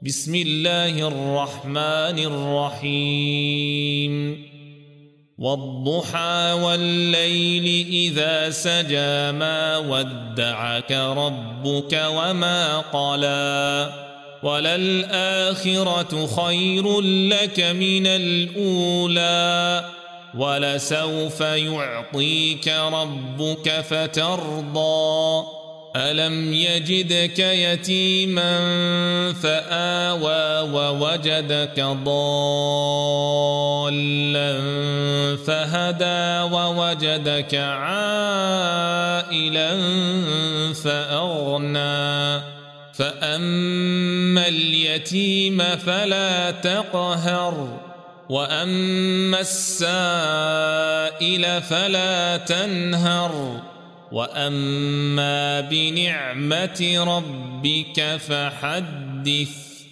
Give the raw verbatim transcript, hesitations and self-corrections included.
بسم الله الرحمن الرحيم والضحى والليل إذا سجى ما ودعك ربك وما قلى وللآخرة خير لك من الأولى ولسوف يعطيك ربك فترضى ألم يجدك يتيما فآوى ووجدك ضالا فهدى ووجدك عائلا فأغنى فأما اليتيم فلا تقهر وأما السائل فلا تنهر وأما بنعمة ربك فحدث.